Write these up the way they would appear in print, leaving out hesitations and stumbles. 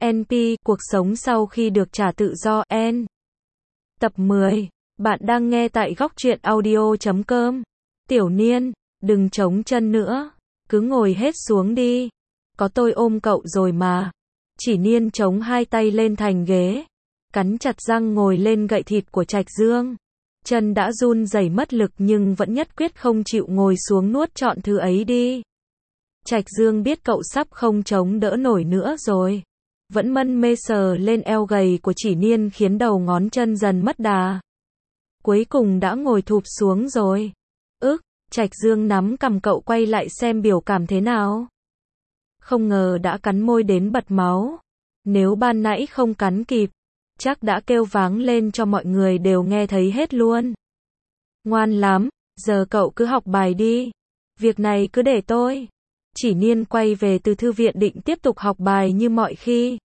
NP, cuộc sống sau khi được trả tự do, N. Tập 10. Bạn đang nghe tại góc truyện audio.com. Tiểu Niên, đừng chống chân nữa. Cứ ngồi hết xuống đi. Có tôi ôm cậu rồi mà. Chỉ Niên chống hai tay lên thành ghế. Cắn chặt răng ngồi lên gậy thịt của Trạch Dương. Chân đã run rẩy mất lực nhưng vẫn nhất quyết không chịu ngồi xuống nuốt trọn thứ ấy đi. Trạch Dương biết cậu sắp không chống đỡ nổi nữa rồi. Vẫn mân mê sờ lên eo gầy của Chỉ Niên khiến đầu ngón chân dần mất đà. Cuối cùng đã ngồi thụp xuống rồi. Trạch Dương nắm cằm cậu quay lại xem biểu cảm thế nào. Không ngờ đã cắn môi đến bật máu. Nếu ban nãy không cắn kịp, chắc đã kêu váng lên cho mọi người đều nghe thấy hết luôn. Ngoan lắm, giờ cậu cứ học bài đi. Việc này cứ để tôi. Chỉ Niên quay về từ thư viện định tiếp tục học bài như mọi khi.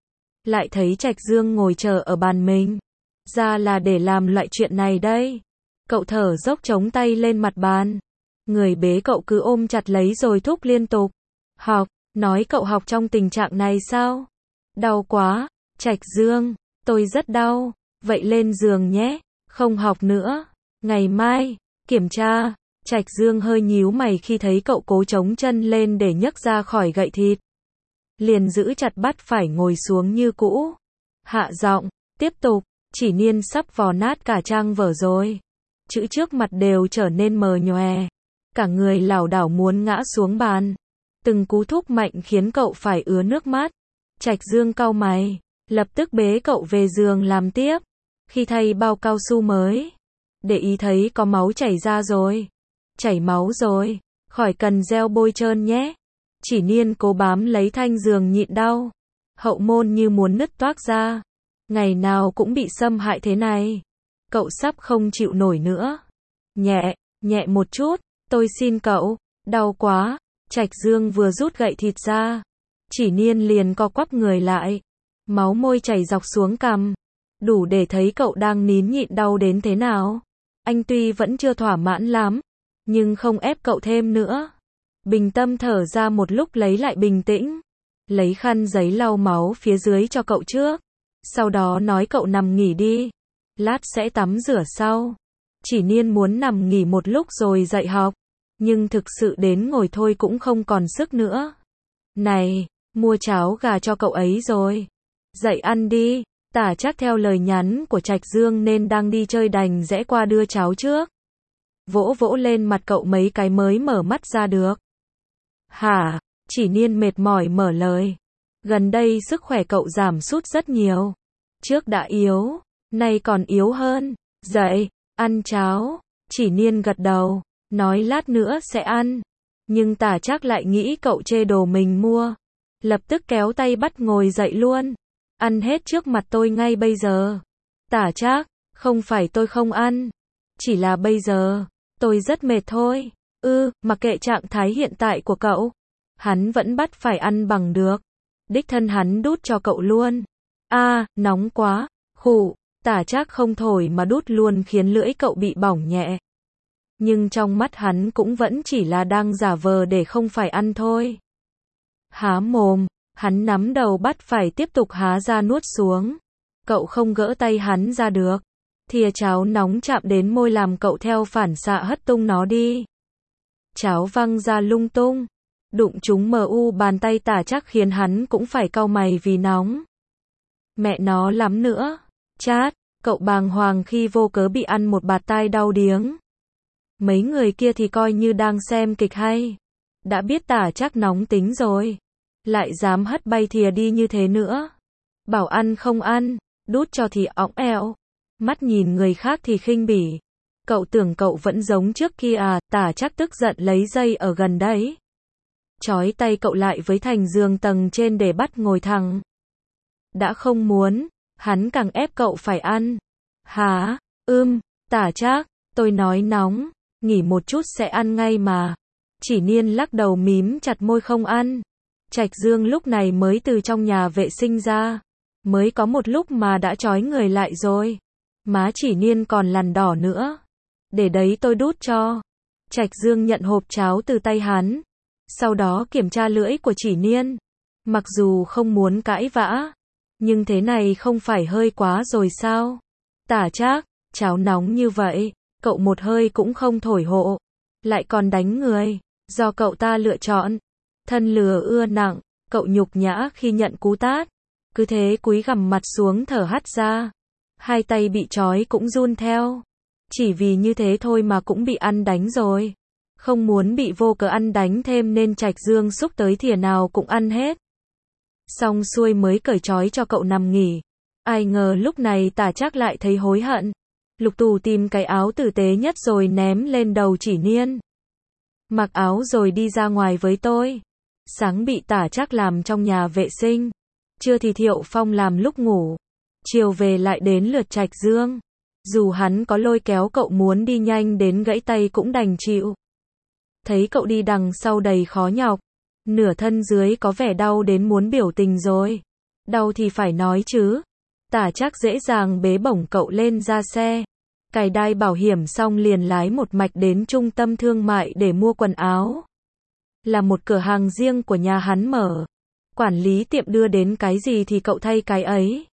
Lại thấy Trạch Dương ngồi chờ ở bàn mình. Ra là để làm loại chuyện này đây. Cậu thở dốc chống tay lên mặt bàn. Người bế cậu cứ ôm chặt lấy rồi thúc liên tục. Học, nói cậu học trong tình trạng này sao? Đau quá, Trạch Dương, tôi rất đau. Vậy lên giường nhé, không học nữa. Ngày mai, kiểm tra. Trạch Dương hơi nhíu mày khi thấy cậu cố chống chân lên để nhấc ra khỏi gậy thịt. Liền giữ chặt bắt phải ngồi xuống như cũ. Hạ giọng, tiếp tục. Chỉ Niên sắp vò nát cả trang vở rồi. Chữ trước mặt đều trở nên mờ nhòe. Cả người lảo đảo muốn ngã xuống bàn. Từng cú thúc mạnh khiến cậu phải ứa nước mắt. Trạch Dương cau mày, lập tức bế cậu về giường làm tiếp. Khi thay bao cao su mới, để ý thấy có máu chảy ra rồi. Chảy máu rồi, khỏi cần gel bôi trơn nhé. Chỉ Niên cố bám lấy thanh giường nhịn đau. Hậu môn như muốn nứt toác ra. Ngày nào cũng bị xâm hại thế này. Cậu sắp không chịu nổi nữa. Nhẹ một chút, tôi xin cậu. Đau quá. Trạch Dương vừa rút gậy thịt ra. Chỉ Niên liền co quắp người lại. Máu môi chảy dọc xuống cằm. Đủ để thấy cậu đang nín nhịn đau đến thế nào. Anh tuy vẫn chưa thỏa mãn lắm, nhưng không ép cậu thêm nữa. Bình tâm thở ra một lúc lấy lại bình tĩnh. Lấy khăn giấy lau máu phía dưới cho cậu trước. Sau đó nói cậu nằm nghỉ đi. Lát sẽ tắm rửa sau. Chỉ Niên muốn nằm nghỉ một lúc rồi dậy học. Nhưng thực sự đến ngồi thôi cũng không còn sức nữa. Này, mua cháo gà cho cậu ấy rồi. Dậy ăn đi. Tả Trác theo lời nhắn của Trạch Dương nên đang đi chơi đành rẽ qua đưa cháo trước. Vỗ vỗ lên mặt cậu mấy cái mới mở mắt ra được. Hả? Chỉ Niên mệt mỏi mở lời. Gần đây sức khỏe cậu giảm sút rất nhiều. Trước đã yếu, nay còn yếu hơn. Dậy, ăn cháo. Chỉ Niên gật đầu, nói lát nữa sẽ ăn. Nhưng Tả Trác lại nghĩ cậu chê đồ mình mua. Lập tức kéo tay bắt ngồi dậy luôn. Ăn hết trước mặt tôi ngay bây giờ. Tả Trác, không phải tôi không ăn. Chỉ là bây giờ, tôi rất mệt thôi. Mặc kệ trạng thái hiện tại của cậu. Hắn vẫn bắt phải ăn bằng được. Đích thân hắn đút cho cậu luôn. Nóng quá. Khụ. Tả Trác không thổi mà đút luôn khiến lưỡi cậu bị bỏng nhẹ. Nhưng trong mắt hắn cũng vẫn chỉ là đang giả vờ để không phải ăn thôi. Há mồm. Hắn nắm đầu bắt phải tiếp tục há ra nuốt xuống. Cậu không gỡ tay hắn ra được. Thìa cháo nóng chạm đến môi làm cậu theo phản xạ hất tung nó đi. Cháo văng ra lung tung. Đụng trúng bàn tay Tả Trác khiến hắn cũng phải cau mày vì nóng. Mẹ nó lắm nữa. Chát, cậu bàng hoàng khi vô cớ bị ăn một bạt tai đau điếng. Mấy người kia thì coi như đang xem kịch hay. Đã biết Tả Trác nóng tính rồi. Lại dám hất bay thìa đi như thế nữa. Bảo ăn không ăn, đút cho thì óng ẹo. Mắt nhìn người khác thì khinh bỉ. Cậu tưởng cậu vẫn giống trước kia à? Tả Trác tức giận lấy dây ở gần đấy. Chói tay cậu lại với thành giường tầng trên để bắt ngồi thẳng. Đã không muốn, hắn càng ép cậu phải ăn. Hả? Tả Trác, tôi nói nóng, nghỉ một chút sẽ ăn ngay mà. Chỉ Niên lắc đầu mím chặt môi không ăn. Trạch Dương lúc này mới từ trong nhà vệ sinh ra. Mới có một lúc mà đã trói người lại rồi. Má Chỉ Niên còn lằn đỏ nữa. Để đấy tôi đút cho. Trạch Dương nhận hộp cháo từ tay hắn. Sau đó kiểm tra lưỡi của Chỉ Niên. Mặc dù không muốn cãi vã, nhưng thế này không phải hơi quá rồi sao? Tả Trác, cháo nóng như vậy, cậu một hơi cũng không thổi hộ, lại còn đánh người, do cậu ta lựa chọn. Thân lừa ưa nặng, cậu nhục nhã khi nhận cú tát, cứ thế cúi gằm mặt xuống thở hắt ra. Hai tay bị trói cũng run theo. Chỉ vì như thế thôi mà cũng bị ăn đánh rồi. Không muốn bị vô cớ ăn đánh thêm nên Trạch Dương xúc tới thìa nào cũng ăn hết. Xong xuôi mới cởi trói cho cậu nằm nghỉ. Ai ngờ lúc này Tả Trác lại thấy hối hận. Lục tù tìm cái áo tử tế nhất rồi ném lên đầu Chỉ Niên. Mặc áo rồi đi ra ngoài với tôi. Sáng bị Tả Trác làm trong nhà vệ sinh. Trưa thì Thiệu Phong làm lúc ngủ. Chiều về lại đến lượt Trạch Dương. Dù hắn có lôi kéo cậu muốn đi nhanh đến gãy tay cũng đành chịu. Thấy cậu đi đằng sau đầy khó nhọc. Nửa thân dưới có vẻ đau đến muốn biểu tình rồi. Đau thì phải nói chứ. Tả Trác dễ dàng bế bổng cậu lên ra xe. Cài đai bảo hiểm xong liền lái một mạch đến trung tâm thương mại để mua quần áo. Là một cửa hàng riêng của nhà hắn mở. Quản lý tiệm đưa đến cái gì thì cậu thay cái ấy.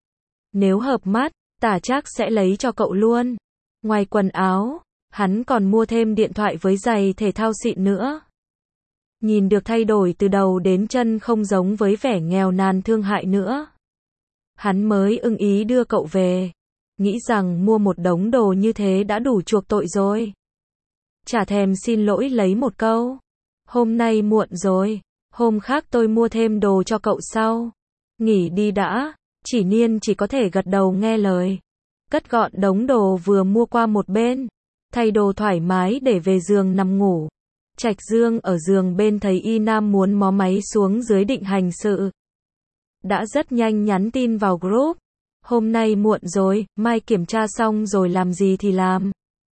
Nếu hợp mắt, Tả Trác sẽ lấy cho cậu luôn. Ngoài quần áo, hắn còn mua thêm điện thoại với giày thể thao xịn nữa. Nhìn được thay đổi từ đầu đến chân không giống với vẻ nghèo nàn thương hại nữa. Hắn mới ưng ý đưa cậu về. Nghĩ rằng mua một đống đồ như thế đã đủ chuộc tội rồi. Chả thèm xin lỗi lấy một câu. Hôm nay muộn rồi. Hôm khác tôi mua thêm đồ cho cậu sau. Nghỉ đi đã. Chỉ Niên chỉ có thể gật đầu nghe lời. Cất gọn đống đồ vừa mua qua một bên. Thay đồ thoải mái để về giường nằm ngủ. Trạch Dương ở giường bên thấy Y Nam muốn mó máy xuống dưới định hành sự. Đã rất nhanh nhắn tin vào group. Hôm nay muộn rồi, mai kiểm tra xong rồi làm gì thì làm.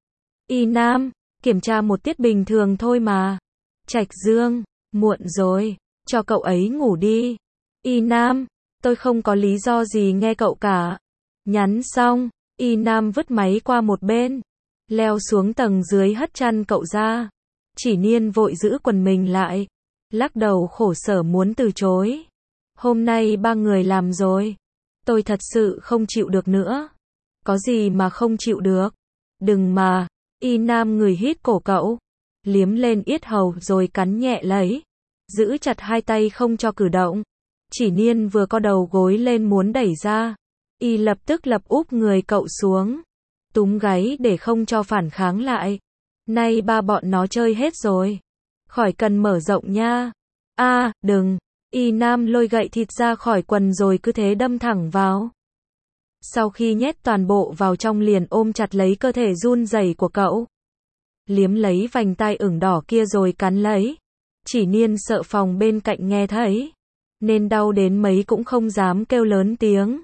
Y Nam, kiểm tra một tiết bình thường thôi mà. Trạch Dương, muộn rồi, cho cậu ấy ngủ đi. Y Nam, tôi không có lý do gì nghe cậu cả. Nhắn xong, Y Nam vứt máy qua một bên. Leo xuống tầng dưới hất chăn cậu ra. Chỉ Niên vội giữ quần mình lại. Lắc đầu khổ sở muốn từ chối. Hôm nay ba người làm rồi. Tôi thật sự không chịu được nữa. Có gì mà không chịu được. Đừng mà. Y Nam ngửi hít cổ cậu. Liếm lên yết hầu rồi cắn nhẹ lấy. Giữ chặt hai tay không cho cử động. Chỉ Niên vừa co đầu gối lên muốn đẩy ra. Y lập tức lập úp người cậu xuống. Túm gáy để không cho phản kháng lại. Nay ba bọn nó chơi hết rồi. Khỏi cần mở rộng nha. Đừng. Y Nam lôi gậy thịt ra khỏi quần rồi cứ thế đâm thẳng vào. Sau khi nhét toàn bộ vào trong liền ôm chặt lấy cơ thể run rẩy của cậu. Liếm lấy vành tai ửng đỏ kia rồi cắn lấy. Chỉ Niên sợ phòng bên cạnh nghe thấy. Nên đau đến mấy cũng không dám kêu lớn tiếng.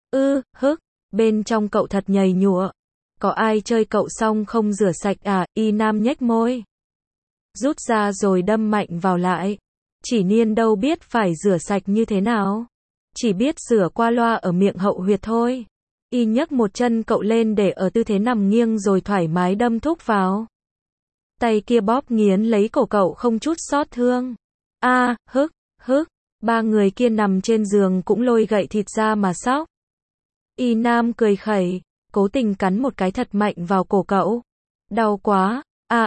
Bên trong cậu thật nhầy nhụa. Có ai chơi cậu xong không rửa sạch à? Y Nam nhếch môi. Rút ra rồi đâm mạnh vào lại. Chỉ Niên đâu biết phải rửa sạch như thế nào. Chỉ biết rửa qua loa ở miệng hậu huyệt thôi. Y nhấc một chân cậu lên để ở tư thế nằm nghiêng rồi thoải mái đâm thúc vào. Tay kia bóp nghiến lấy cổ cậu không chút xót thương. Ba người kia nằm trên giường cũng lôi gậy thịt ra mà sóc. Y Nam cười khẩy, cố tình cắn một cái thật mạnh vào cổ cậu. Đau quá.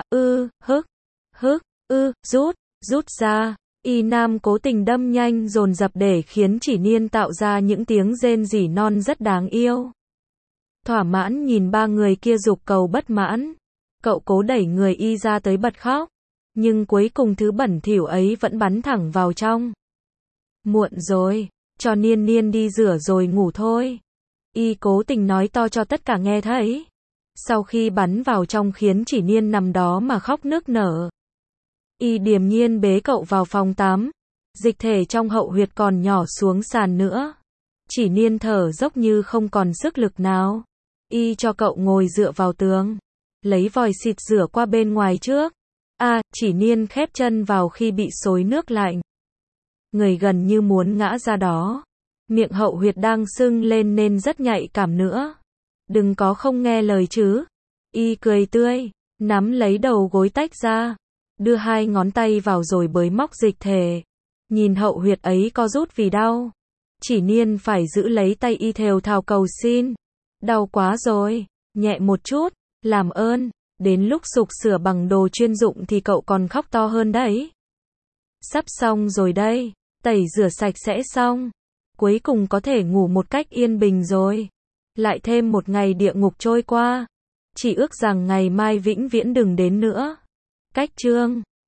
Rút ra. Y Nam cố tình đâm nhanh dồn dập để khiến Chỉ Niên tạo ra những tiếng rên rỉ non rất đáng yêu. Thỏa mãn nhìn ba người kia giục cầu bất mãn. Cậu cố đẩy người Y ra tới bật khóc. Nhưng cuối cùng thứ bẩn thỉu ấy vẫn bắn thẳng vào trong. Muộn rồi, cho Niên đi rửa rồi ngủ thôi. Y cố tình nói to cho tất cả nghe thấy. Sau khi bắn vào trong khiến Chỉ Niên nằm đó mà khóc nức nở. Y điềm nhiên bế cậu vào phòng tắm. Dịch thể trong hậu huyệt còn nhỏ xuống sàn nữa. Chỉ Niên thở dốc như không còn sức lực nào. Y cho cậu ngồi dựa vào tường. Lấy vòi xịt rửa qua bên ngoài trước. Chỉ Niên khép chân vào khi bị xối nước lạnh. Người gần như muốn ngã ra đó. Miệng hậu huyệt đang sưng lên nên rất nhạy cảm nữa. Đừng có không nghe lời chứ. Y cười tươi, nắm lấy đầu gối tách ra. Đưa hai ngón tay vào rồi bới móc dịch thể. Nhìn hậu huyệt ấy co rút vì đau. Chỉ Niên phải giữ lấy tay y thều thào cầu xin. Đau quá rồi, nhẹ một chút, làm ơn, đến lúc sục sửa bằng đồ chuyên dụng thì cậu còn khóc to hơn đấy. Sắp xong rồi đây, tẩy rửa sạch sẽ xong. Cuối cùng có thể ngủ một cách yên bình rồi. Lại thêm một ngày địa ngục trôi qua. Chỉ ước rằng ngày mai vĩnh viễn đừng đến nữa. Cách chương